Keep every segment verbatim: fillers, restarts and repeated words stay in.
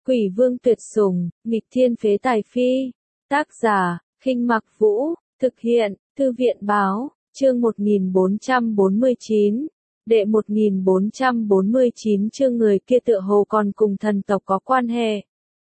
Quỷ vương tuyệt sủng, nghịch thiên phế tài phi. Tác giả, Khinh Mặc Vũ, thực hiện, Thư viện báo, chương một nghìn bốn trăm bốn mươi chín. Đệ một nghìn bốn trăm bốn mươi chín chương người kia tựa hồ còn cùng thần tộc có quan hệ.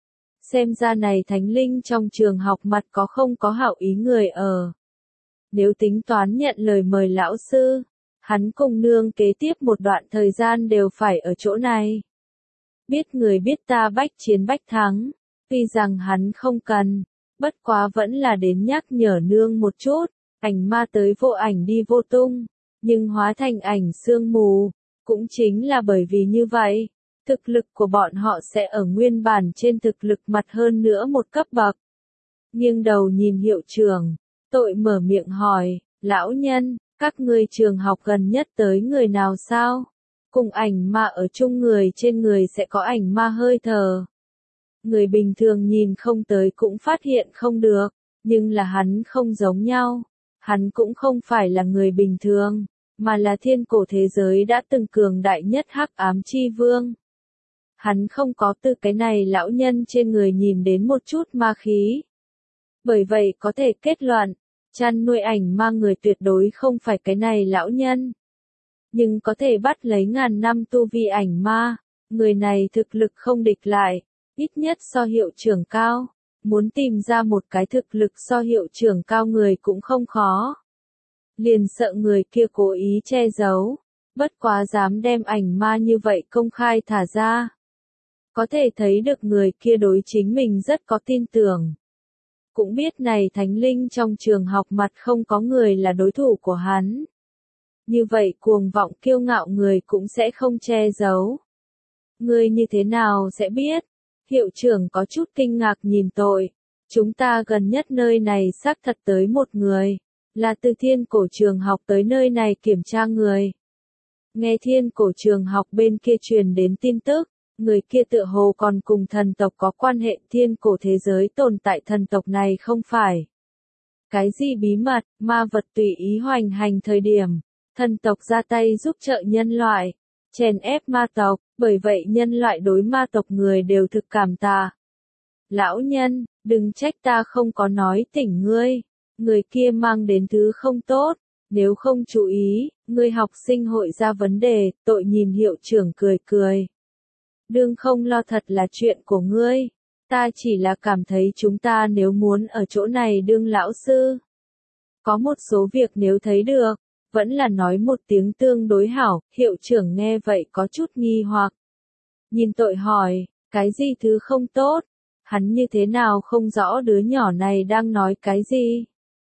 Xem ra này thánh linh trong trường học mặt có không có hảo ý người ở. Nếu tính toán nhận lời mời lão sư, hắn cùng nương kế tiếp một đoạn thời gian đều phải ở chỗ này. Biết người biết ta bách chiến bách thắng, tuy rằng hắn không cần, bất quá vẫn là đến nhắc nhở nương một chút, ảnh ma tới vô ảnh đi vô tung, nhưng hóa thành ảnh sương mù, cũng chính là bởi vì như vậy, thực lực của bọn họ sẽ ở nguyên bản trên thực lực mặt hơn nữa một cấp bậc. Nghiêng đầu nhìn hiệu trưởng, tội mở miệng hỏi, lão nhân, các ngươi trường học gần nhất tới người nào sao? Cùng ảnh ma ở chung người trên người sẽ có ảnh ma hơi thở. Người bình thường nhìn không tới cũng phát hiện không được, nhưng là hắn không giống nhau. Hắn cũng không phải là người bình thường, mà là thiên cổ thế giới đã từng cường đại nhất hắc ám chi vương. Hắn không có từ cái này lão nhân trên người nhìn đến một chút ma khí. Bởi vậy có thể kết luận, chăn nuôi ảnh ma người tuyệt đối không phải cái này lão nhân. Nhưng có thể bắt lấy ngàn năm tu vi ảnh ma, người này thực lực không địch lại, ít nhất so hiệu trưởng cao. Muốn tìm ra một cái thực lực so hiệu trưởng cao người cũng không khó. Liền sợ người kia cố ý che giấu, bất quá dám đem ảnh ma như vậy công khai thả ra. Có thể thấy được người kia đối chính mình rất có tin tưởng. Cũng biết này thánh linh trong trường học mặt không có người là đối thủ của hắn. Như vậy cuồng vọng kiêu ngạo người cũng sẽ không che giấu. Người như thế nào sẽ biết? Hiệu trưởng có chút kinh ngạc nhìn tội. Chúng ta gần nhất nơi này xác thật tới một người. Là từ thiên cổ trường học tới nơi này kiểm tra người. Nghe thiên cổ trường học bên kia truyền đến tin tức. Người kia tựa hồ còn cùng thần tộc có quan hệ thiên cổ thế giới tồn tại thần tộc này không phải. Cái gì bí mật, ma vật tùy ý hoành hành thời điểm. Thần tộc ra tay giúp trợ nhân loại, chèn ép ma tộc, bởi vậy nhân loại đối ma tộc người đều thực cảm tạ. Lão nhân, đừng trách ta không có nói tỉnh ngươi, người kia mang đến thứ không tốt, nếu không chú ý, ngươi học sinh hội ra vấn đề, tội nhìn hiệu trưởng cười cười. Đương không lo thật là chuyện của ngươi, ta chỉ là cảm thấy chúng ta nếu muốn ở chỗ này đương lão sư. Có một số việc nếu thấy được, vẫn là nói một tiếng tương đối hảo, hiệu trưởng nghe vậy có chút nghi hoặc. Nhìn tội hỏi, cái gì thứ không tốt? Hắn như thế nào không rõ đứa nhỏ này đang nói cái gì?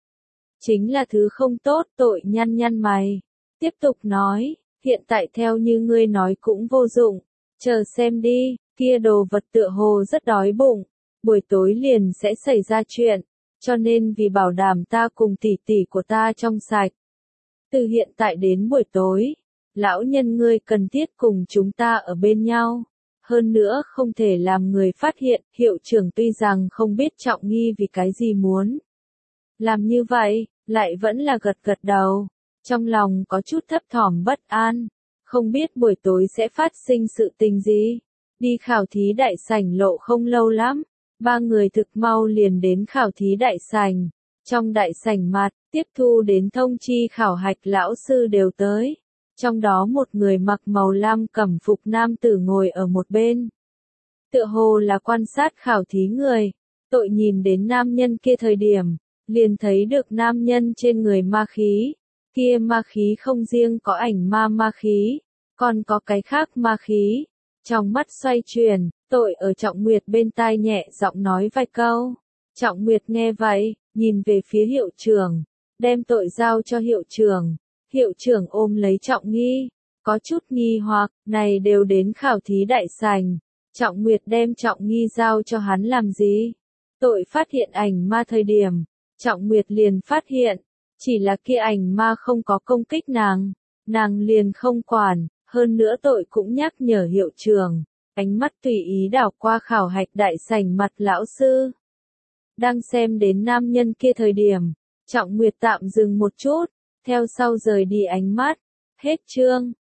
Chính là thứ không tốt, tội nhăn nhăn mày. Tiếp tục nói, hiện tại theo như ngươi nói cũng vô dụng, chờ xem đi, kia đồ vật tựa hồ rất đói bụng, buổi tối liền sẽ xảy ra chuyện, cho nên vì bảo đảm ta cùng tỷ tỷ của ta trong sạch. Từ hiện tại đến buổi tối, lão nhân ngươi cần thiết cùng chúng ta ở bên nhau. Hơn nữa không thể làm người phát hiện, hiệu trưởng tuy rằng không biết trọng nghi vì cái gì muốn. Làm như vậy, lại vẫn là gật gật đầu. Trong lòng có chút thấp thỏm bất an. Không biết buổi tối sẽ phát sinh sự tình gì. Đi khảo thí đại sảnh lộ không lâu lắm. Ba người thực mau liền đến khảo thí đại sảnh. Trong đại sảnh mặt, tiếp thu đến thông chi khảo hạch lão sư đều tới. Trong đó một người mặc màu lam cẩm phục nam tử ngồi ở một bên. Tựa hồ là quan sát khảo thí người. Tội nhìn đến nam nhân kia thời điểm, liền thấy được nam nhân trên người ma khí. Kia ma khí không riêng có ảnh ma ma khí, còn có cái khác ma khí. Trong mắt xoay chuyển, tội ở Trọng Nguyệt bên tai nhẹ giọng nói vài câu. Trọng Nguyệt nghe vậy, nhìn về phía hiệu trưởng, đem tội giao cho hiệu trưởng. Hiệu trưởng ôm lấy Trọng Nghi, có chút nghi hoặc, này đều đến khảo thí đại sảnh. Trọng Nguyệt đem Trọng Nghi giao cho hắn làm gì? Tội phát hiện ảnh ma thời điểm, Trọng Nguyệt liền phát hiện, chỉ là kia ảnh ma không có công kích nàng, nàng liền không quản, hơn nữa tội cũng nhắc nhở hiệu trưởng, ánh mắt tùy ý đảo qua khảo hạch đại sảnh mặt lão sư. Đang xem đến nam nhân kia thời điểm, Trọng Nguyệt tạm dừng một chút, theo sau rời đi ánh mắt. Hết chương.